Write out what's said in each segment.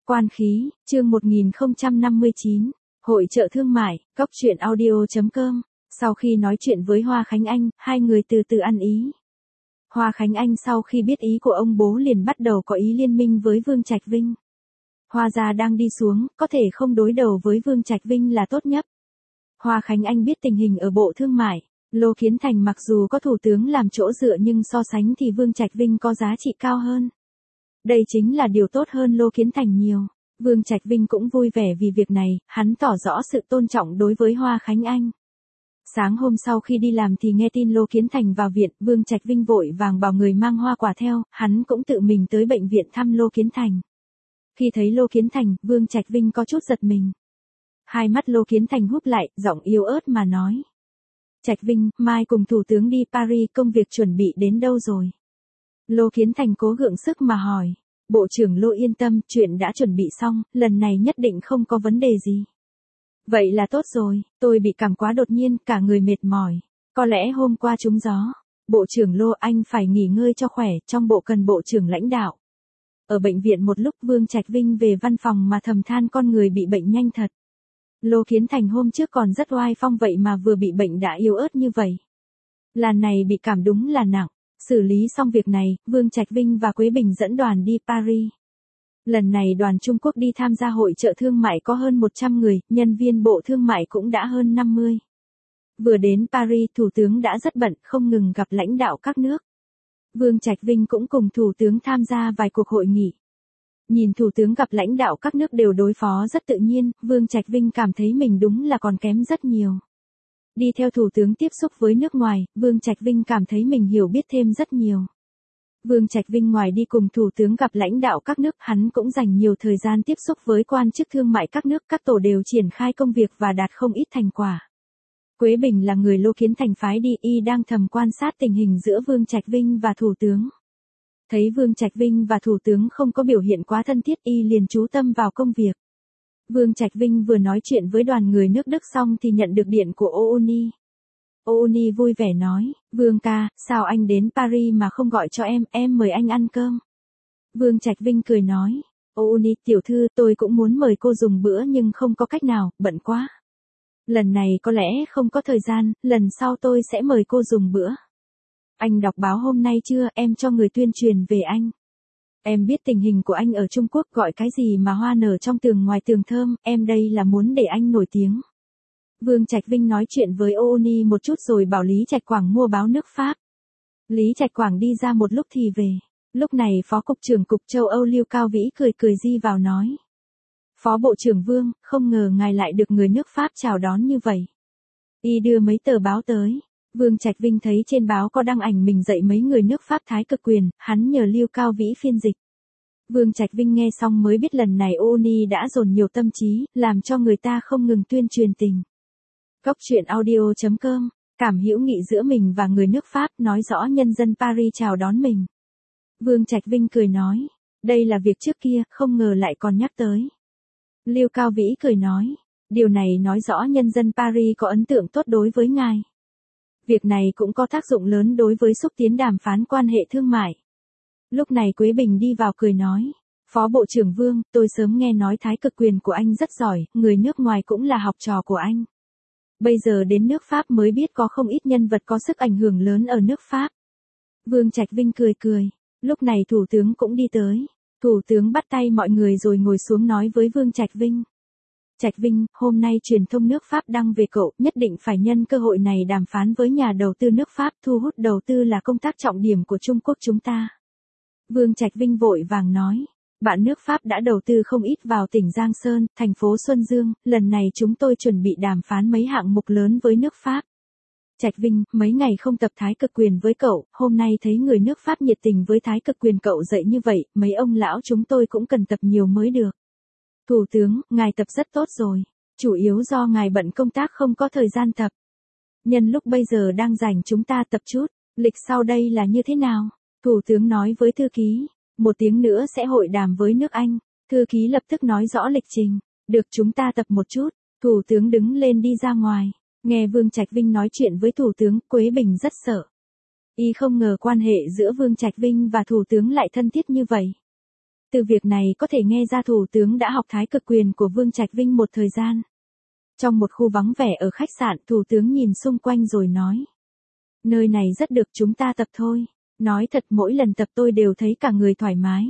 Quan khí, chương 1059, Hội chợ thương mại, Cóc truyện audio.com. Sau khi nói chuyện với Hoa Khánh Anh, hai người từ từ ăn ý. Hoa Khánh Anh sau khi biết ý của ông bố liền bắt đầu có ý liên minh với Vương Trạch Vinh. Hoa gia đang đi xuống, có thể không đối đầu với Vương Trạch Vinh là tốt nhất. Hoa Khánh Anh biết tình hình ở Bộ Thương mại, Lô Kiến Thành mặc dù có thủ tướng làm chỗ dựa nhưng so sánh thì Vương Trạch Vinh có giá trị cao hơn. Đây chính là điều tốt hơn Lô Kiến Thành nhiều. Vương Trạch Vinh cũng vui vẻ vì việc này, hắn tỏ rõ sự tôn trọng đối với Hoa Khánh Anh. Sáng hôm sau khi đi làm thì nghe tin Lô Kiến Thành vào viện, Vương Trạch Vinh vội vàng bảo người mang hoa quả theo, hắn cũng tự mình tới bệnh viện thăm Lô Kiến Thành. Khi thấy Lô Kiến Thành, Vương Trạch Vinh có chút giật mình. Hai mắt Lô Kiến Thành húp lại, giọng yếu ớt mà nói. Trạch Vinh, mai cùng Thủ tướng đi Paris, công việc chuẩn bị đến đâu rồi? Lô Kiến Thành cố gượng sức mà hỏi. Bộ trưởng Lô yên tâm, chuyện đã chuẩn bị xong, lần này nhất định không có vấn đề gì. Vậy là tốt rồi, tôi bị cảm quá đột nhiên, cả người mệt mỏi. Có lẽ hôm qua trúng gió. Bộ trưởng Lô anh phải nghỉ ngơi cho khỏe, trong bộ cần bộ trưởng lãnh đạo. Ở bệnh viện một lúc Vương Trạch Vinh về văn phòng mà thầm than con người bị bệnh nhanh thật. Lô Kiến Thành hôm trước còn rất oai phong vậy mà vừa bị bệnh đã yếu ớt như vậy. Lần này bị cảm đúng là nặng. Xử lý xong việc này, Vương Trạch Vinh và Quế Bình dẫn đoàn đi Paris. Lần này đoàn Trung Quốc đi tham gia hội chợ thương mại có hơn 100 người, nhân viên Bộ Thương mại cũng đã hơn 50. Vừa đến Paris, Thủ tướng đã rất bận, không ngừng gặp lãnh đạo các nước. Vương Trạch Vinh cũng cùng Thủ tướng tham gia vài cuộc hội nghị. Nhìn Thủ tướng gặp lãnh đạo các nước đều đối phó rất tự nhiên, Vương Trạch Vinh cảm thấy mình đúng là còn kém rất nhiều. Đi theo Thủ tướng tiếp xúc với nước ngoài, Vương Trạch Vinh cảm thấy mình hiểu biết thêm rất nhiều. Vương Trạch Vinh ngoài đi cùng Thủ tướng gặp lãnh đạo các nước, hắn cũng dành nhiều thời gian tiếp xúc với quan chức thương mại các nước, các tổ đều triển khai công việc và đạt không ít thành quả. Quế Bình là người Lô Kiến Thành phái đi, y đang thầm quan sát tình hình giữa Vương Trạch Vinh và Thủ tướng. Thấy Vương Trạch Vinh và Thủ tướng không có biểu hiện quá thân thiết, y liền chú tâm vào công việc. Vương Trạch Vinh vừa nói chuyện với đoàn người nước Đức xong thì nhận được điện của Ooni. Ooni vui vẻ nói, Vương ca, sao anh đến Paris mà không gọi cho em mời anh ăn cơm. Vương Trạch Vinh cười nói, Ooni tiểu thư, tôi cũng muốn mời cô dùng bữa nhưng không có cách nào, bận quá. Lần này có lẽ không có thời gian, lần sau tôi sẽ mời cô dùng bữa. Anh đọc báo hôm nay chưa, em cho người tuyên truyền về anh. Em biết tình hình của anh ở Trung Quốc, gọi cái gì mà hoa nở trong tường ngoài tường thơm, em đây là muốn để anh nổi tiếng. Vương Trạch Vinh nói chuyện với Ooni một chút rồi bảo Lý Trạch Quảng mua báo nước Pháp. Lý Trạch Quảng đi ra một lúc thì về. Lúc này Phó Cục trưởng Cục châu Âu Lưu Cao Vĩ cười cười di vào nói. Phó Bộ trưởng Vương, không ngờ ngài lại được người nước Pháp chào đón như vậy. Y đưa mấy tờ báo tới. Vương Trạch Vinh thấy trên báo có đăng ảnh mình dạy mấy người nước Pháp thái cực quyền, hắn nhờ Lưu Cao Vĩ phiên dịch. Vương Trạch Vinh nghe xong mới biết lần này Ooni đã dồn nhiều tâm trí, làm cho người ta không ngừng tuyên truyền tình. Cóc truyện audio.com, cảm hữu nghị giữa mình và người nước Pháp, nói rõ nhân dân Paris chào đón mình. Vương Trạch Vinh cười nói, đây là việc trước kia, không ngờ lại còn nhắc tới. Lưu Cao Vĩ cười nói, điều này nói rõ nhân dân Paris có ấn tượng tốt đối với ngài. Việc này cũng có tác dụng lớn đối với xúc tiến đàm phán quan hệ thương mại. Lúc này Quế Bình đi vào cười nói, Phó Bộ trưởng Vương, tôi sớm nghe nói thái cực quyền của anh rất giỏi, người nước ngoài cũng là học trò của anh. Bây giờ đến nước Pháp mới biết có không ít nhân vật có sức ảnh hưởng lớn ở nước Pháp. Vương Trạch Vinh cười cười, lúc này Thủ tướng cũng đi tới. Thủ tướng bắt tay mọi người rồi ngồi xuống nói với Vương Trạch Vinh. Trạch Vinh, hôm nay truyền thông nước Pháp đăng về cậu, nhất định phải nhân cơ hội này đàm phán với nhà đầu tư nước Pháp, thu hút đầu tư là công tác trọng điểm của Trung Quốc chúng ta. Vương Trạch Vinh vội vàng nói, bạn nước Pháp đã đầu tư không ít vào tỉnh Giang Sơn, thành phố Xuân Dương, lần này chúng tôi chuẩn bị đàm phán mấy hạng mục lớn với nước Pháp. Trạch Vinh, mấy ngày không tập thái cực quyền với cậu, hôm nay thấy người nước Pháp nhiệt tình với thái cực quyền cậu dạy như vậy, mấy ông lão chúng tôi cũng cần tập nhiều mới được. Thủ tướng, ngài tập rất tốt rồi, chủ yếu do ngài bận công tác không có thời gian tập. Nhân lúc bây giờ đang rảnh chúng ta tập chút, lịch sau đây là như thế nào? Thủ tướng nói với thư ký, 1 tiếng nữa sẽ hội đàm với nước Anh, thư ký lập tức nói rõ lịch trình, được chúng ta tập một chút, thủ tướng đứng lên đi ra ngoài, nghe Vương Trạch Vinh nói chuyện với thủ tướng, Quế Bình rất sợ. Y không ngờ quan hệ giữa Vương Trạch Vinh và thủ tướng lại thân thiết như vậy. Từ việc này có thể nghe ra thủ tướng đã học thái cực quyền của Vương Trạch Vinh một thời gian. Trong một khu vắng vẻ ở khách sạn, thủ tướng nhìn xung quanh rồi nói. Nơi này rất được, chúng ta tập thôi. Nói thật, mỗi lần tập tôi đều thấy cả người thoải mái.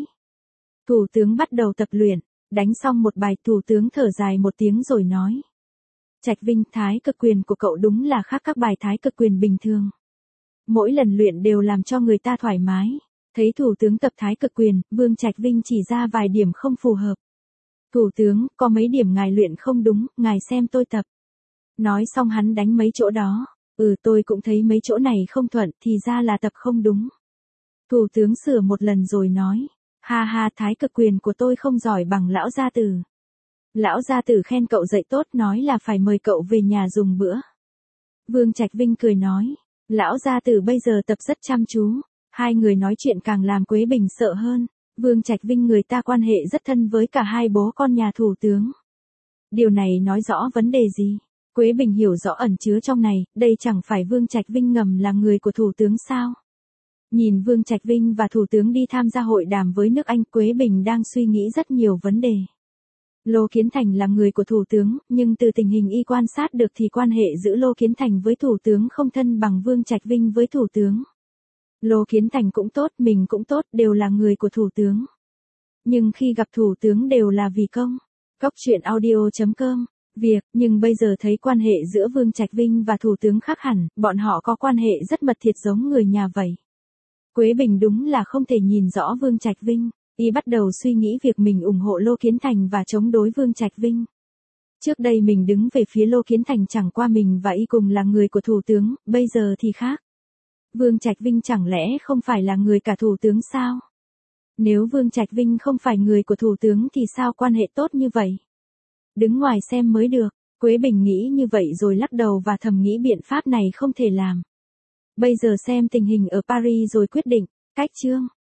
Thủ tướng bắt đầu tập luyện, đánh xong một bài, thủ tướng thở dài một tiếng rồi nói. Trạch Vinh, thái cực quyền của cậu đúng là khác các bài thái cực quyền bình thường. Mỗi lần luyện đều làm cho người ta thoải mái. Thấy thủ tướng tập thái cực quyền, Vương Trạch Vinh chỉ ra vài điểm không phù hợp. Thủ tướng, có mấy điểm ngài luyện không đúng, ngài xem tôi tập. Nói xong hắn đánh mấy chỗ đó. Tôi cũng thấy mấy chỗ này không thuận, thì ra là tập không đúng. Thủ tướng sửa một lần rồi nói. Ha ha, thái cực quyền của tôi không giỏi bằng lão gia tử. Lão gia tử khen cậu dạy tốt, nói là phải mời cậu về nhà dùng bữa. Vương Trạch Vinh cười nói. Lão gia tử bây giờ tập rất chăm chú. Hai người nói chuyện càng làm Quế Bình sợ hơn. Vương Trạch Vinh người ta quan hệ rất thân với cả hai bố con nhà thủ tướng. Điều này nói rõ vấn đề gì? Quế Bình hiểu rõ ẩn chứa trong này, đây chẳng phải Vương Trạch Vinh ngầm là người của thủ tướng sao? Nhìn Vương Trạch Vinh và thủ tướng đi tham gia hội đàm với nước Anh, Quế Bình đang suy nghĩ rất nhiều vấn đề. Lô Kiến Thành là người của thủ tướng, nhưng từ tình hình y quan sát được thì quan hệ giữa Lô Kiến Thành với thủ tướng không thân bằng Vương Trạch Vinh với thủ tướng. Lô Kiến Thành cũng tốt, mình cũng tốt, đều là người của thủ tướng. Nhưng khi gặp thủ tướng đều là vì công. Cóc truyện audio.com. Nhưng bây giờ thấy quan hệ giữa Vương Trạch Vinh và thủ tướng khác hẳn, bọn họ có quan hệ rất mật thiết giống người nhà vậy. Quế Bình đúng là không thể nhìn rõ Vương Trạch Vinh, y bắt đầu suy nghĩ việc mình ủng hộ Lô Kiến Thành và chống đối Vương Trạch Vinh. Trước đây mình đứng về phía Lô Kiến Thành chẳng qua mình và y cùng là người của thủ tướng, bây giờ thì khác. Vương Trạch Vinh chẳng lẽ không phải là người cả thủ tướng sao? Nếu Vương Trạch Vinh không phải người của thủ tướng thì sao quan hệ tốt như vậy? Đứng ngoài xem mới được, Quế Bình nghĩ như vậy rồi lắc đầu và thầm nghĩ biện pháp này không thể làm. Bây giờ xem tình hình ở Paris rồi quyết định. Cách chương